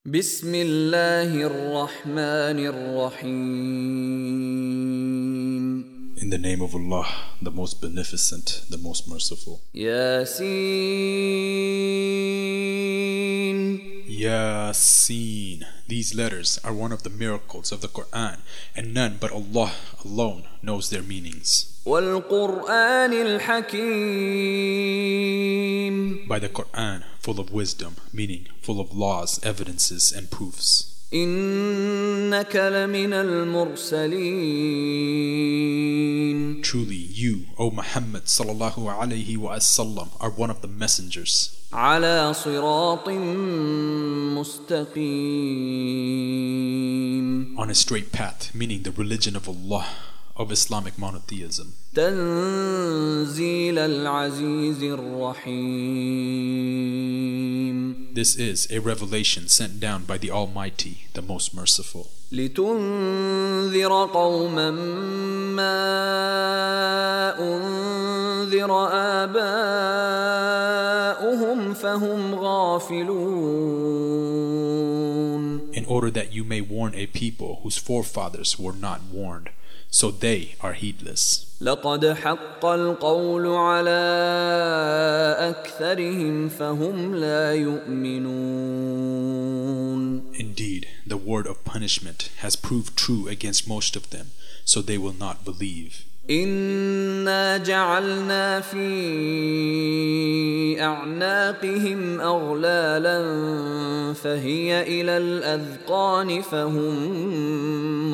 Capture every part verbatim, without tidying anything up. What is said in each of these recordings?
بسم الله الرحمن الرحيم. In the name of Allah, the most beneficent, the most merciful. Yasin. Yasin. These letters are one of the miracles of the Quran, and none but Allah alone knows their meanings. والقرآن الحكيم. By the Quran, full of wisdom, meaning full of laws, evidences, and proofs. إنك لمن المرسلين. Truly, you, O Muhammad sallallahu alayhi wa sallam, are one of the messengers. على صراط مستقيم. On a straight path, meaning the religion of Allah, of Islamic monotheism. تنزيل العزيز الرحيم. This is a revelation sent down by the Almighty, the most merciful. لتنذر قوما ما أنذر آباؤهم فهم غافلون. In order that you may warn a people whose forefathers were not warned, so they are heedless. لقد حق القول على أكثرهم فهم لا يؤمنون. Indeed, the word of punishment has proved true against most of them, so they will not believe. إنا جعلنا في أعناقهم أغلالا فهي إلى الأذقان فهم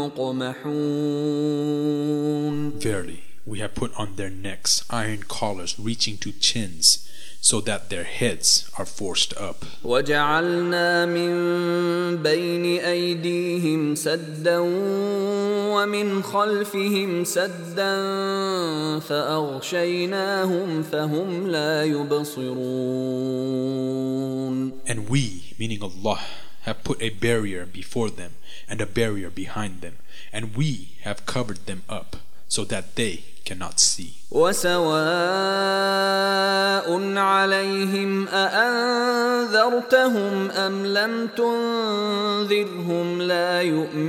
مقمحون. Verily, we have put on their necks iron collars reaching to chins, so that their heads are forced up. وجعلنا من بين أيديهم سدا ومن خلفهم سدا فأغشيناهم فهم لا يبصرون. And we, meaning Allah, have put a barrier before them and a barrier behind them, and we have covered them up so that they cannot see. وسواء عليهم أأنذرتهم أم لم تنذرهم لا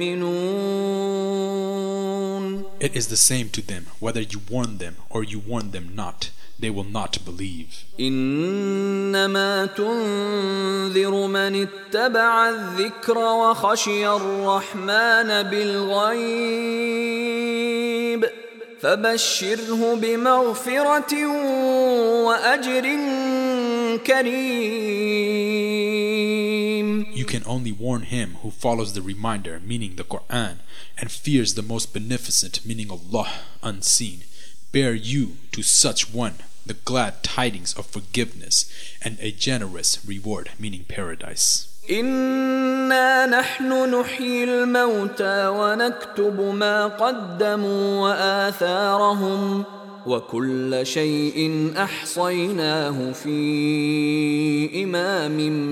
يؤمنون. It is the same to them whether you warn them or you warn them not, they will not believe. إنما تنذر من اتبع الذكر وخشي الرحمن بالغيب فبشره بمغفرة وأجر كريم. You can only warn him who follows the reminder, meaning the Quran, and fears the most beneficent, meaning Allah, unseen. Bear you to such one the glad tidings of forgiveness and a generous reward, meaning paradise. إنا نحن نحيي الموتى ونكتب ما قدموا وآثارهم وكل شيء أحصيناه في إمام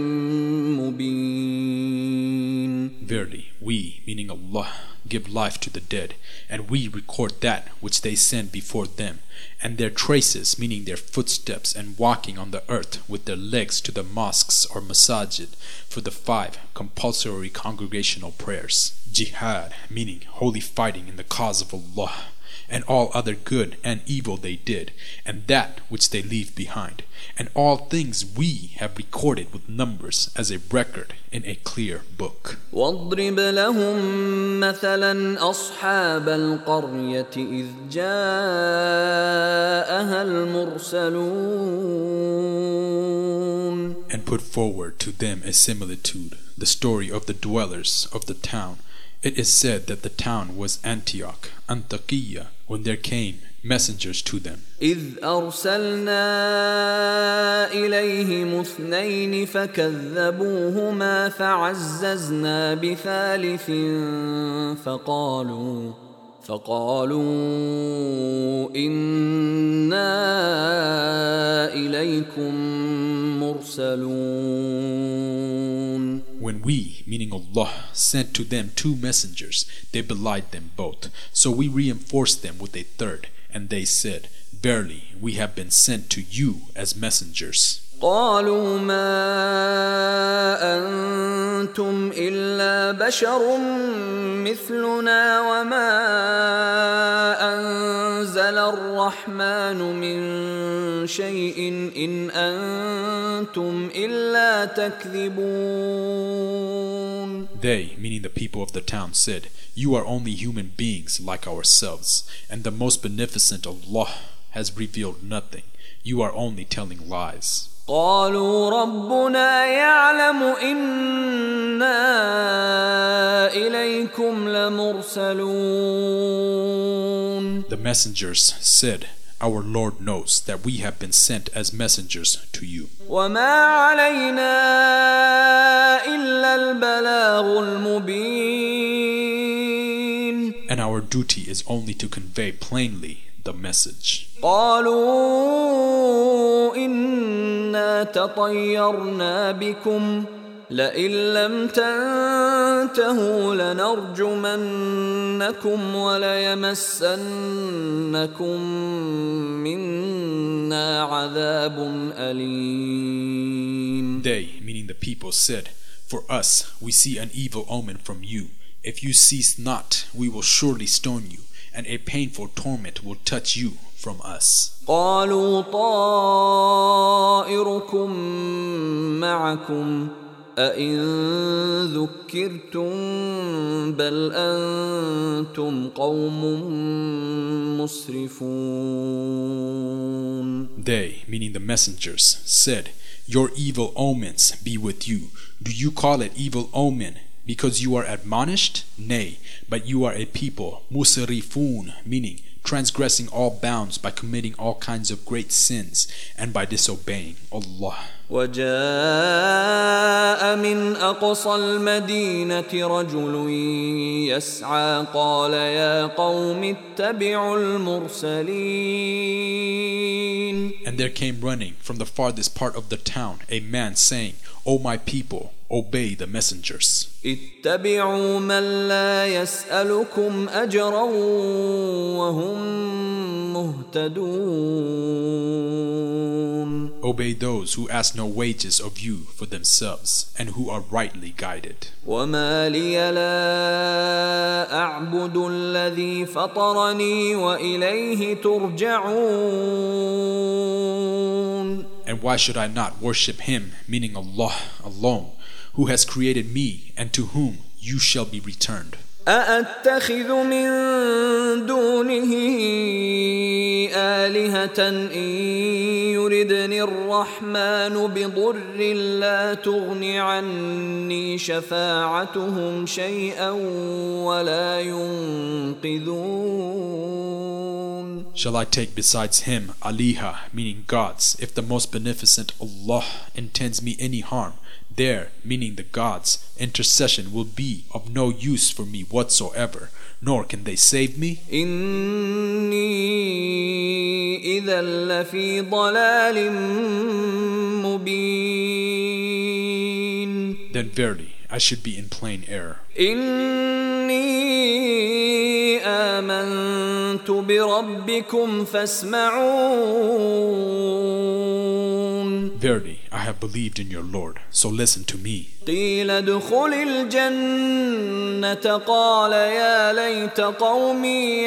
مبين. Verily, we, meaning Allah, give life to the dead, and we record that which they send before them, and their traces, meaning their footsteps and walking on the earth with their legs to the mosques or masajid for the five compulsory congregational prayers. Jihad, meaning holy fighting in the cause of Allah, and all other good and evil they did, and that which they leave behind, and all things we have recorded with numbers as a record in a clear book. واضرب لهم مثلا أصحاب القرية إذ جاءها المرسلون. And put forward to them a similitude, the story of the dwellers of the town. It is said that the town was Antioch, Antakya, when there came messengers to them. إذ أرسلنا إليهم اثنين فكذبوهما فعززنا بثالث فقالوا فقالوا إنا إليكم مرسلون. When we, meaning Allah, sent to them two messengers, they belied them both. So we reinforced them with a third, and they said, Verily, we have been sent to you as messengers. قالوا ما أنتم إلا بشر مثلنا وما أنزل الرحمن من شيء إن أنتم إلا تكذبون. They, meaning the people of the town, said, "You are only human beings like ourselves, and the most beneficent Allah has revealed nothing. You are only telling lies." قالوا ربنا يعلم إنا إليكم لمرسلون. The messengers said, "Our Lord knows that we have been sent as messengers to you. وما علينا إلا البلاغ المبين. And our duty is only to convey plainly the message." قالوا إنا تطيرنا بكم لئن لم تنتهوا لنرجمنكم وليمسنكم منا عذاب أليم. They, meaning the people, said, "For us we see an evil omen from you. If you cease not, we will surely stone you, and a painful torment will touch you from us." قالوا طائركم معكم أئن ذكرتم بل أنتم قوم مسرفون. They, meaning the messengers, said, "Your evil omens be with you. Do you call it evil omen because you are admonished? Nay, but you are a people, musrifun, meaning transgressing all bounds by committing all kinds of great sins and by disobeying Allah. وجاء من أقصى المدينة رجل يسعى قال يا قوم اتبعوا المرسلين. And there came running from the farthest part of the town a man saying, "O my people, obey the messengers. اتبعوا من لا يسألكم أجرا وهم مهتدون." Obey those who ask no wages of you for themselves and who are rightly guided. وما لي لا أعبد الذي فطرني وإليه ترجعون. And why should I not worship him, meaning Allah alone, who has created me and to whom you shall be returned? أأتخذ من دونه آلهة إن يردني الرحمن بضر لا تغن عني شفاعتهم شيئا ولا ينقذون. Shall I take besides him aliha, meaning gods, if the most beneficent Allah intends me any harm? There, meaning the gods, intercession will be of no use for me whatsoever, nor can they save me. إني إذا لفي ضلال مبين. Then verily I should be in plain error. إني آمنت بربكم فاسمعون. Verily I have believed in your Lord, so listen to me. قيل ادخل الجنة قال يا ليت قومي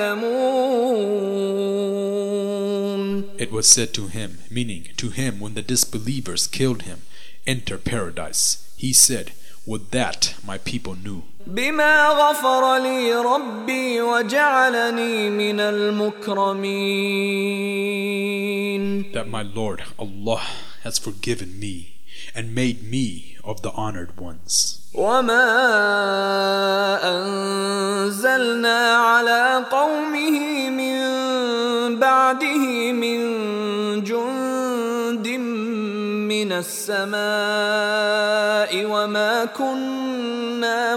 يعلمون. It was said to him, meaning to him when the disbelievers killed him, "Enter paradise." He said, "Would that my people knew." بما غفر لي ربي وجعلني من المكرمين. That my Lord Allah has forgiven me and made me of the honored ones. وما أنزلنا على قومه من بعده من جند من السماء وما كنا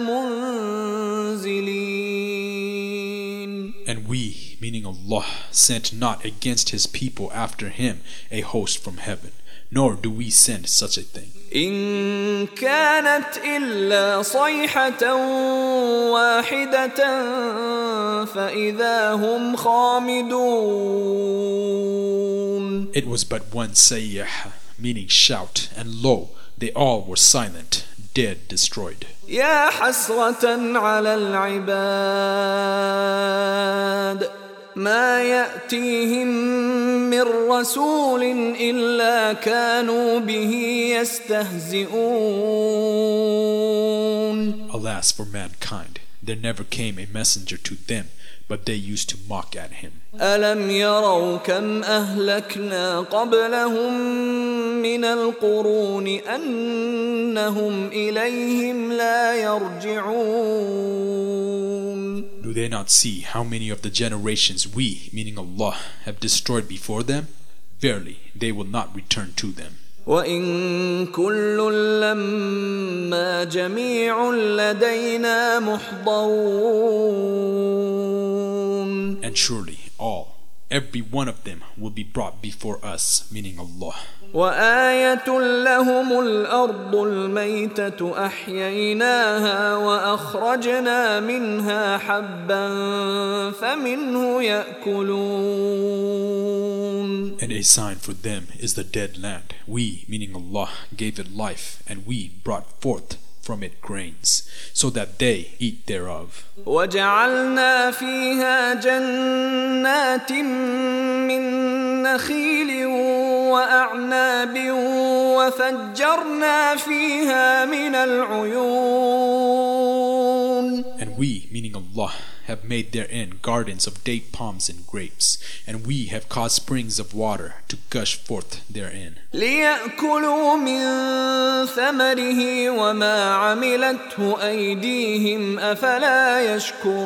منزلين. And we, meaning Allah, sent not against his people after him a host from heaven, nor do we send such a thing. إن كانت إلا صيحة واحدة فإذا هم خامدون. It was but one sayyah, meaning shout, and lo, they all were silent, dead, destroyed. يا حسرة على العباد ما يأتيهم من رسول إلا كانوا به يستهزئون. Alas for mankind, there never came a messenger to them, but they used to mock at him. ألم يروا كم أهلكنا قبلهم من القرون أنهم إليهم لا يرجعون. Do they not see how many of the generations we, meaning Allah, have destroyed before them? Verily, they will not return to them. وإن كل لما جميع لدينا محضرون. And surely all, every one of them will be brought before us, meaning Allah. وآية لهم الأرض الميتة أحييناها وأخرجنا منها حبا فمنه يأكلون. And a sign for them is the dead land. We, meaning Allah, gave it life, and we brought forth from it grains, so that they eat thereof. وجعلنا فيها جنات من نخيل وأعناب وفجرنا فيها من العيون. And we, meaning Allah, have made therein gardens of date palms and grapes, and we have caused springs of water to gush forth therein. ليأكلوا من ثمره وما عملته أيديهم أفلا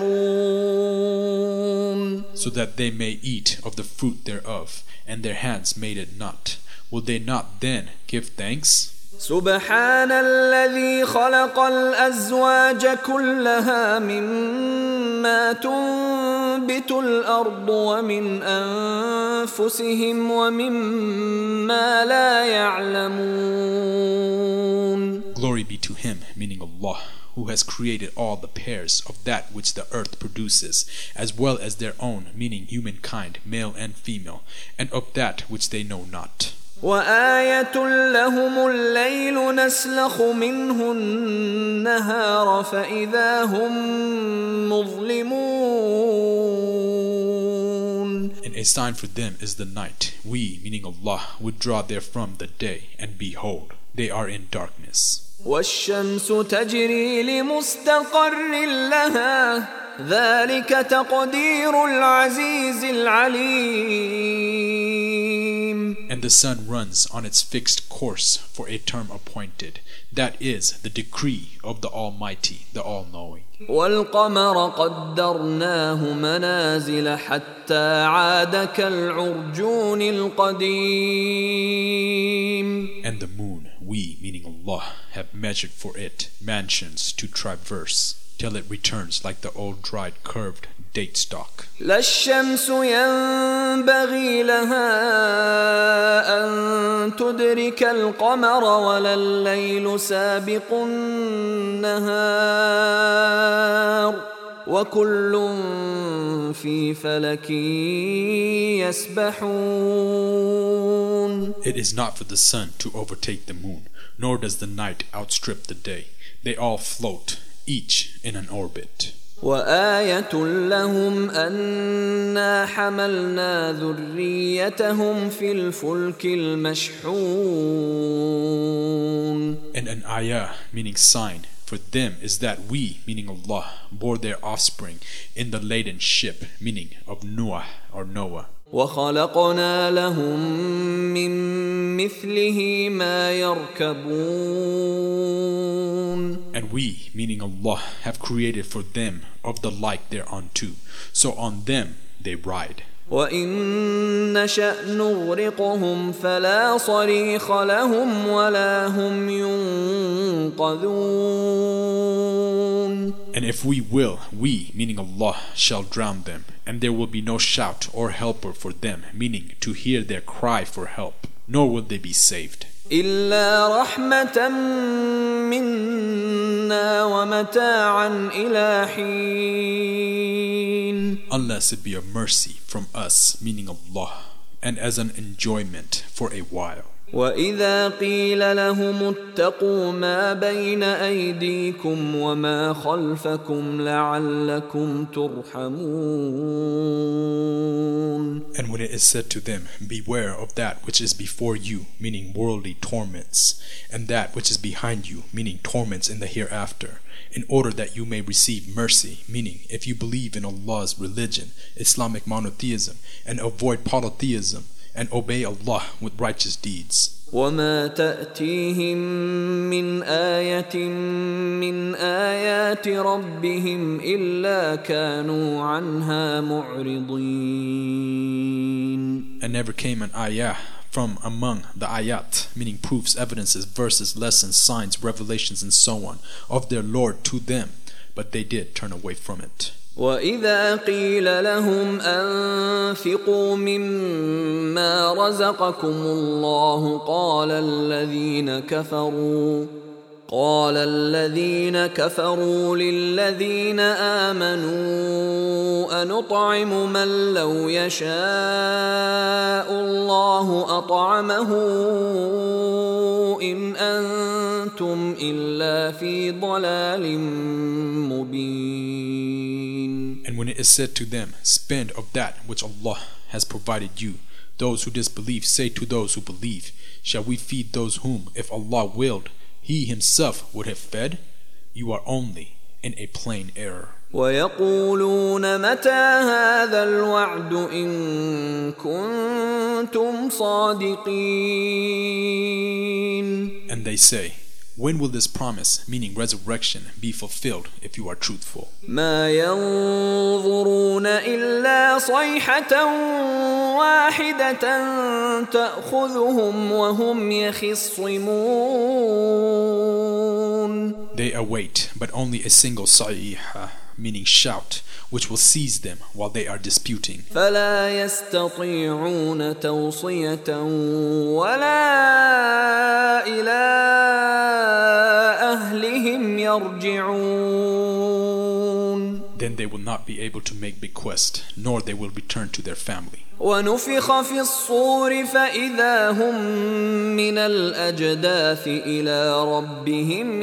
يشكرون. So that they may eat of the fruit thereof, and their hands made it not. Will they not then give thanks? سبحان الذي خلق الأزواج كلها مما تنبت الأرض ومن أنفسهم ومما لا يعلمون. Glory be to Him, meaning Allah, who has created all the pairs of that which the earth produces, as well as their own, meaning humankind, male and female, and of that which they know not. وآية لهم الليل نسلخ منه النهار فإذا هم مظلمون. And a sign for them is the night. We, meaning Allah, would draw therefrom the day, and behold, they are in darkness. والشمس تجري لمستقر لها ذلك تقدير العزيز العليم. And the sun runs on its fixed course for a term appointed. That is the decree of the Almighty, the All-Knowing. والقمر قدرناه منازل حتى عاد كالعرجون القديم. And the moon, we, meaning Allah, have measured for it mansions to traverse, till it returns like the old dried curved date stalk. لا الشمس ينبغي لها أن تدرك القمر ولا الليل سابق النهار وكل في فلك يسبحون. It is not for the sun to overtake the moon, nor does the night outstrip the day. They all float, each in an orbit. وآية لهم أنا حملنا ذريتهم في الفلك المشحون. And an ayah, meaning sign, for them is that we, meaning Allah, bore their offspring in the laden ship, meaning of Noah or Noah. وخلقنا لهم من مثله ما يركبون. And we, meaning Allah, have created for them of the like thereunto, so on them they ride. وإن نشأ نغرقهم فلا صريخ لهم ولا هم ينقذون. And if we will, we, meaning Allah, shall drown them, and there will be no shout or helper for them, meaning to hear their cry for help, nor will they be saved. إلا رحمة منا ومتاعا إلى حين. Unless it be a mercy from us, meaning Allah, and as an enjoyment for a while. وَإِذَا قِيلَ لَهُمُ اتَّقُوا مَا بَيْنَ أَيْدِيكُمْ وَمَا خَلْفَكُمْ لَعَلَّكُمْ تُرْحَمُونَ. And when it is said to them, beware of that which is before you, meaning worldly torments, and that which is behind you, meaning torments in the hereafter, in order that you may receive mercy, meaning if you believe in Allah's religion, Islamic monotheism, and avoid polytheism, and obey Allah with righteous deeds. وَمَا تَأْتِيهِم مِّنْ آيَةٍ مِّنْ آيَاتِ رَبِّهِمْ إِلَّا كَانُوا عَنْهَا مُعْرِضِينَ. And never came an ayah from among the ayat, meaning proofs, evidences, verses, lessons, signs, revelations, and so on, of their Lord to them, but they did turn away from it. وَإِذَا قِيلَ لَهُمْ أَنفِقُوا مِمَّا رَزَقَكُمُ اللَّهُ قَالَ الَّذِينَ كَفَرُوا قال الذين كفروا للذين آمنوا أنطعم من لو يشاء الله أطعمه إن أنتم إلا في ضلال مبين. And when it is said to them, spend of that which Allah has provided you, those who disbelieve say to those who believe, shall we feed those whom, if Allah willed, He Himself would have fed? You are only in a plain error. وَيَقُولُونَ مَتَى هَذَا الْوَعْدُ إِن كُنتُمْ صَادِقِينَ. And they say, when will this promise, meaning resurrection, be fulfilled if you are truthful? مَا يَنظُرُونَ إِلَّا صَيْحَةً وَاحِدَةً تَأْخُذُهُمْ وَهُمْ يَخِصِّمُونَ. They await but only a single صَيْحَةً, meaning shout, which will seize them while they are disputing. فَلَا يَسْتَطِيعُونَ تَوْصِيَةً وَلَا إِلَىٰ أَهْلِهِمْ يَرْجِعُونَ. Then they will not be able to make bequest, nor they will return to their family. وَنُفِخَ فِي الصُّورِ فَإِذَا هُمْ مِنَ الْأَجْدَاثِ إِلَىٰ رَبِّهِمْ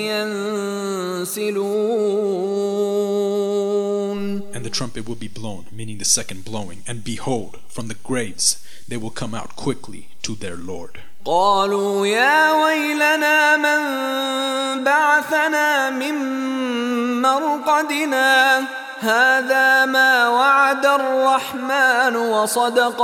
يَنْسِلُونَ. And the trumpet will be blown, meaning the second blowing, and behold, from the graves they will come out quickly to their Lord. قالوا يا ويلنا من بعثنا من مرقدنا هذا ما وعد الرحمن وصدق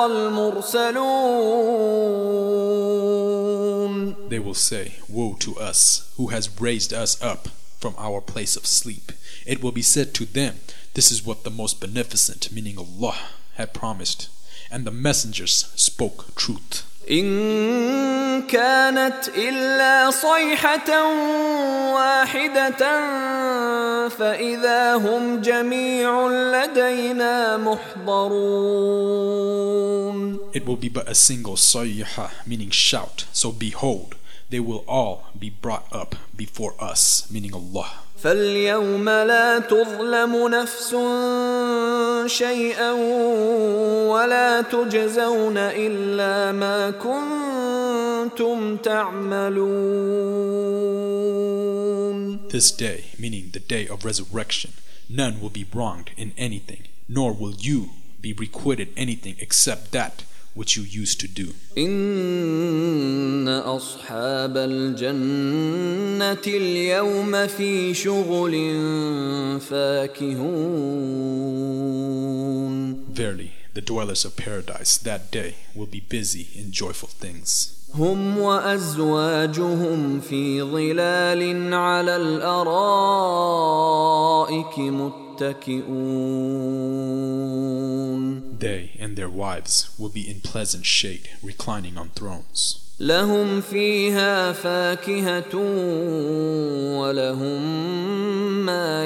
المرسلون. They will say, woe to us, who has raised us up from our place of sleep. It will be said to them, this is what the most beneficent, meaning Allah, had promised, and the messengers spoke truth. إن كانت إلا صيحة واحدة فإذا هم جميع لدينا محضرون. It will be but a single sayha, meaning shout. So behold, they will all be brought up before us, meaning Allah. فاليوم لا تظلم نفس شيئا ولا تجزون إلا ما كنتم تعملون. This day, meaning the day of resurrection, none will be wronged in anything, nor will you be requited anything except that which you used to do. إن أصحاب الجنة اليوم في شغل فاكهون. Verily, the dwellers of paradise that day will be busy in joyful things. هم وأزواجهم في ظلال على الأرائك متكئون. They and their wives will be in pleasant shade, reclining on thrones. لهم فيها فاكهة ولهم ما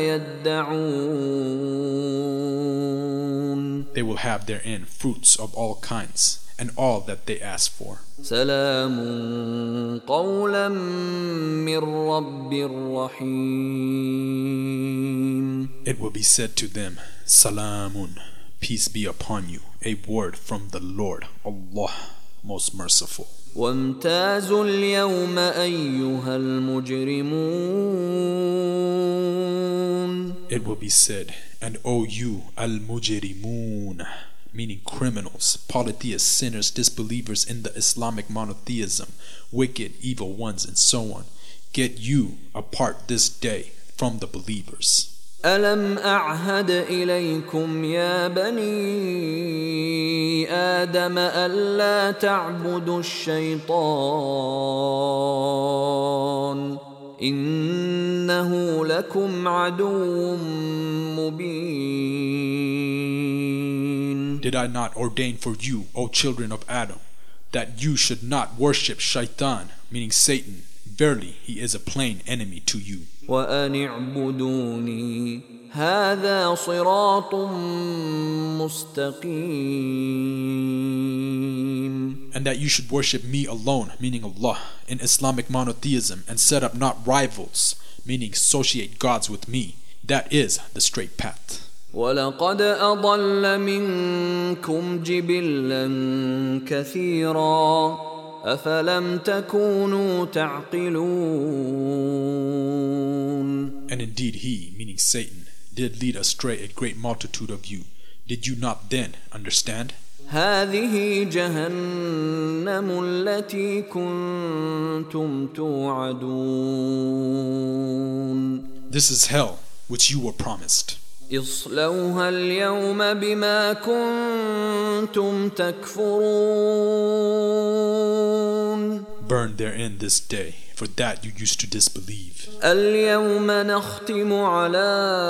يدعون. They will have therein fruits of all kinds, and all that they ask for. سلام قولا من رب رحيم. It will be said to them, Salamun, peace be upon you, a word from the Lord, Allah, most merciful. وامتازوا اليوم أيها المجرمون. It will be said, and O you al-mujrimun, meaning criminals, polytheists, sinners, disbelievers in the Islamic monotheism, wicked, evil ones, and so on, get you apart this day from the believers. ألم أعهد إليكم يا بني آدم ألا تعبدوا الشيطان إنه لكم عدو مبين. Did I not ordain for you, O children of Adam, that you should not worship Shaitan, meaning Satan? Verily, he is a plain enemy to you. وأن اعبدوني هذا صراط مستقيم. And that you should worship me alone, meaning Allah, in Islamic monotheism, and set up not rivals, meaning associate gods with me. That is the straight path. وَلَقَدْ أَضَلَّ مِنكُمْ جِبِلًّا كَثِيرًا أَفَلَمْ تَكُونُوا تَعْقِلُونَ. And indeed he, meaning Satan, did lead astray a great multitude of you. Did you not then understand? هذه جهنم التي كنتم توعدون. This is hell which you were promised. اصلوها اليوم بما كنتم تكفرون. Burn therein this day, for that you used to disbelieve. اليوم نختم على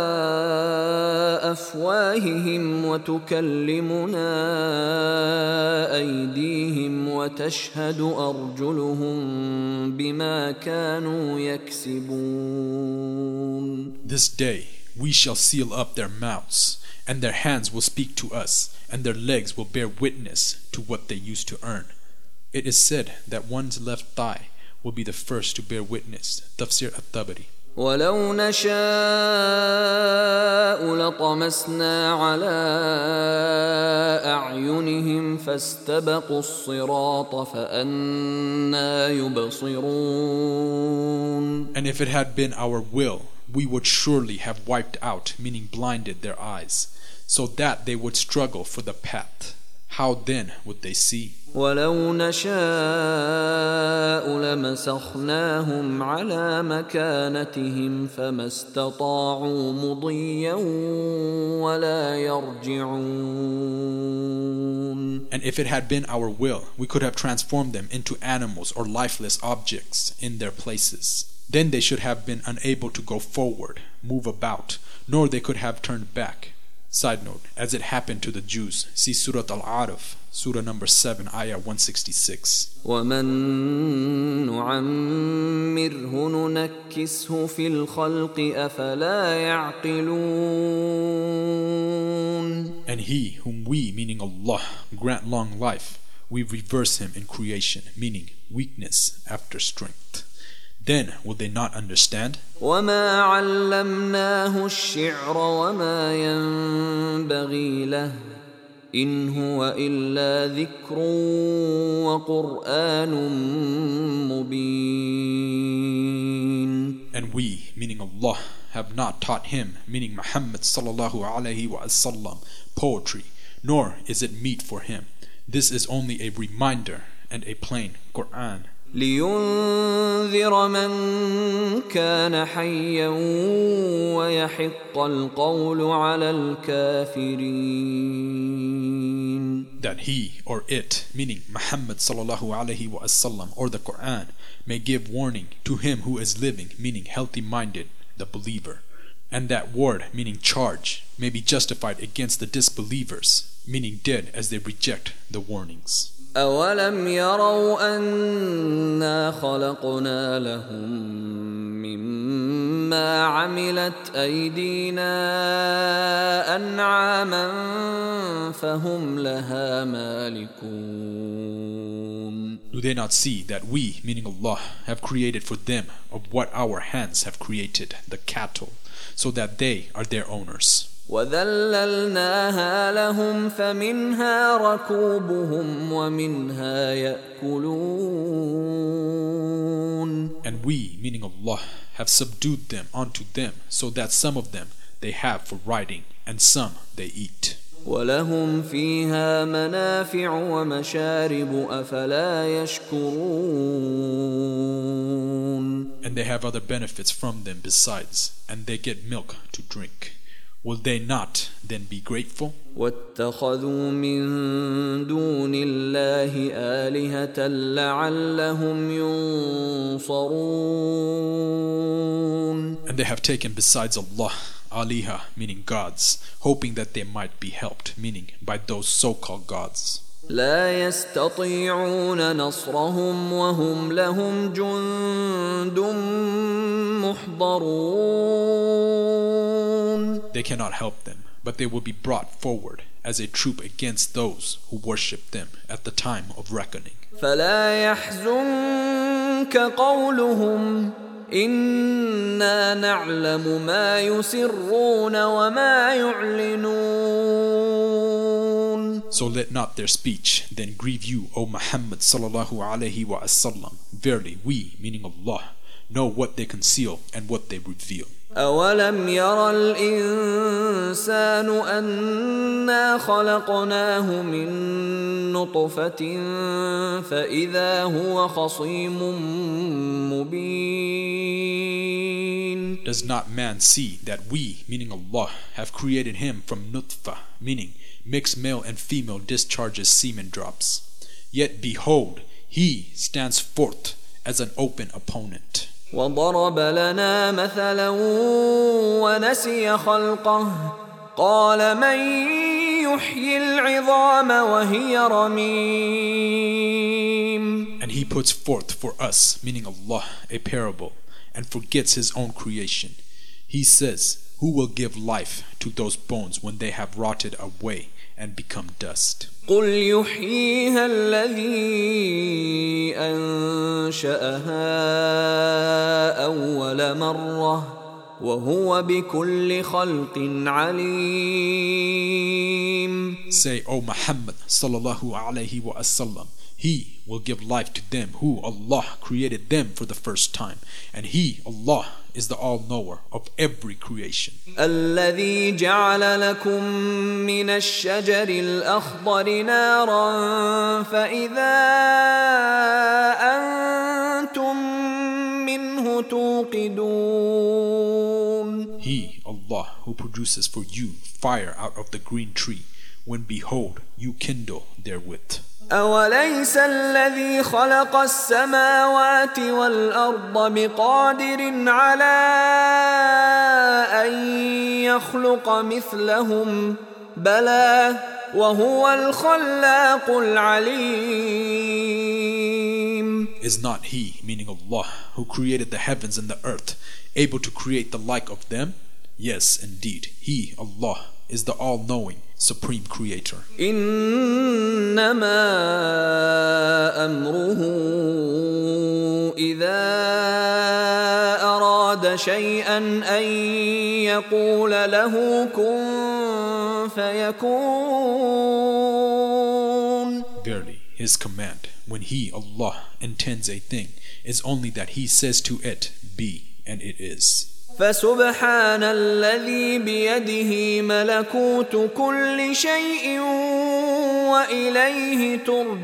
أفواههم وتكلمنا أيديهم وتشهد أرجلهم بما كانوا يكسبون. This day we shall seal up their mouths, and their hands will speak to us, and their legs will bear witness to what they used to earn. It is said that one's left thigh will be the first to bear witness. Tafsir at-Tabari. ولو نشاء لطمسنا على أعينهم فاستبقوا الصراط فأنى يبصرون. And if it had been our will, we would surely have wiped out, meaning blinded their eyes, so that they would struggle for the path. How then would they see? ولو نشاء لمسخناهم على مكانتهم فما استطاعوا مضيا ولا يرجعون. And if it had been our will, we could have transformed them into animals or lifeless objects in their places. Then they should have been unable to go forward, move about, nor they could have turned back. Side note, as it happened to the Jews, see Surah Al-A'raf, Surah number seven, Ayah one sixty-six. وَمَن نُعَمِّرْهُ نُنَكِّسْهُ فِي الْخَلْقِ أَفَلَا يَعْقِلُونَ. And he whom we, meaning Allah, grant long life, we reverse him in creation, meaning weakness after strength. Then will they not understand? وَمَا عَلَّمْنَاهُ الشِّعْرَ وَمَا يَنبَغِي لَهُ إِنْ هُوَ إِلَّا ذِكْرٌ وَقُرْآنٌ مُبِينٌ. And we, meaning Allah, have not taught him, meaning Muhammad sallallahu alaihi wasallam, poetry, nor is it meet for him. This is only a reminder and a plain Quran. لينذر من كان حيا ويحق القول على الكافرين. That he or it, meaning Muhammad sallallahu alaihi wasallam or the Quran, may give warning to him who is living, meaning healthy-minded, the believer. And that word, meaning charge, may be justified against the disbelievers, meaning dead as they reject the warnings. أَوَلَمْ يَرَوْا أَنَّا خَلَقْنَا لَهُم مِّمَّا عَمِلَتْ أَيْدِينَا أَنْعَامًا فَهُمْ لَهَا مَالِكُونَ. Do they not see that we, meaning Allah, have created for them of what our hands have created, the cattle, so that they are their owners? وَذَلَّلْنَاهَا لَهُمْ فَمِنْهَا رَكُوبُهُمْ وَمِنْهَا يَأْكُلُونَ. And we, meaning Allah, have subdued them unto them, so that some of them they have for riding, and some they eat. وَلَهُمْ فِيهَا مَنَافِعُ وَمَشَارِبُ أَفَلَا يَشْكُرُونَ. And they have other benefits from them besides, and they get milk to drink. Will they not then be grateful? وَاتَّخَذُوا مِن دُونِ اللَّهِ آلِهَةً لَعَلَّهُمْ يُنصَرُونَ. And they have taken besides Allah aliha, meaning gods, hoping that they might be helped, meaning by those so-called gods. لا يستطيعون نصرهم وهم لهم جند محضرون. They cannot help them, but they will be brought forward as a troop against those who worship them at the time of reckoning. فلا يحزنك قولهم إنا نعلم ما يسرون وما يعلنون. So let not their speech then grieve you, O Muhammad sallallahu alaihi wasallam. Verily we, meaning Allah, know what they conceal and what they reveal. أولم ير الإنسان أنا خلقناه من نطفة فإذا هو خصيم مبين. Does not man see that we, meaning Allah, have created him from nutfa, meaning mixed male and female discharges semen drops. Yet behold, he stands forth as an open opponent. وضرب لنا مثلا ونسي خلقه قال من يحيي العظام وهي رميم. And he puts forth for us, meaning Allah, a parable, and forgets his own creation. He says, who will give life to those bones when they have rotted away and become dust? قل يحييها الذي أنشأها أول مرة وهو بكل خلق عليم. Say, O Muhammad sallallahu alaihi wasallam, he will give life to them who Allah created them for the first time, and he, Allah, is the all-knower of every creation. الذي جعل لكم من الشجر الأخضر نارا فإذا أنتم منه توقدون. He, Allah, who produces for you fire out of the green tree, when behold, you kindle therewith. أوليس الذي خلق السماوات والأرض بقادر على أن يخلق مثلهم بلى وهو الخلاق العليم. Is not he, meaning Allah, who created the heavens and the earth, able to create the like of them? Yes, indeed, he, Allah, is the all-knowing, supreme creator. إنما أمره إذا أراد شيئا أن يقول له كن فيكون. Verily, his command, when he, Allah, intends a thing, is only that he says to it, be, and it is. فسبحان الذي بيده ملكوت كل شيء وإليه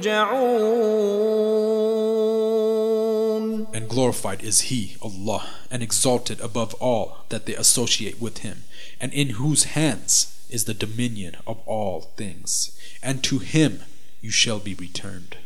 ترجعون. And glorified is he, Allah, and exalted above all that they associate with him, and in whose hands is the dominion of all things, and to him you shall be returned.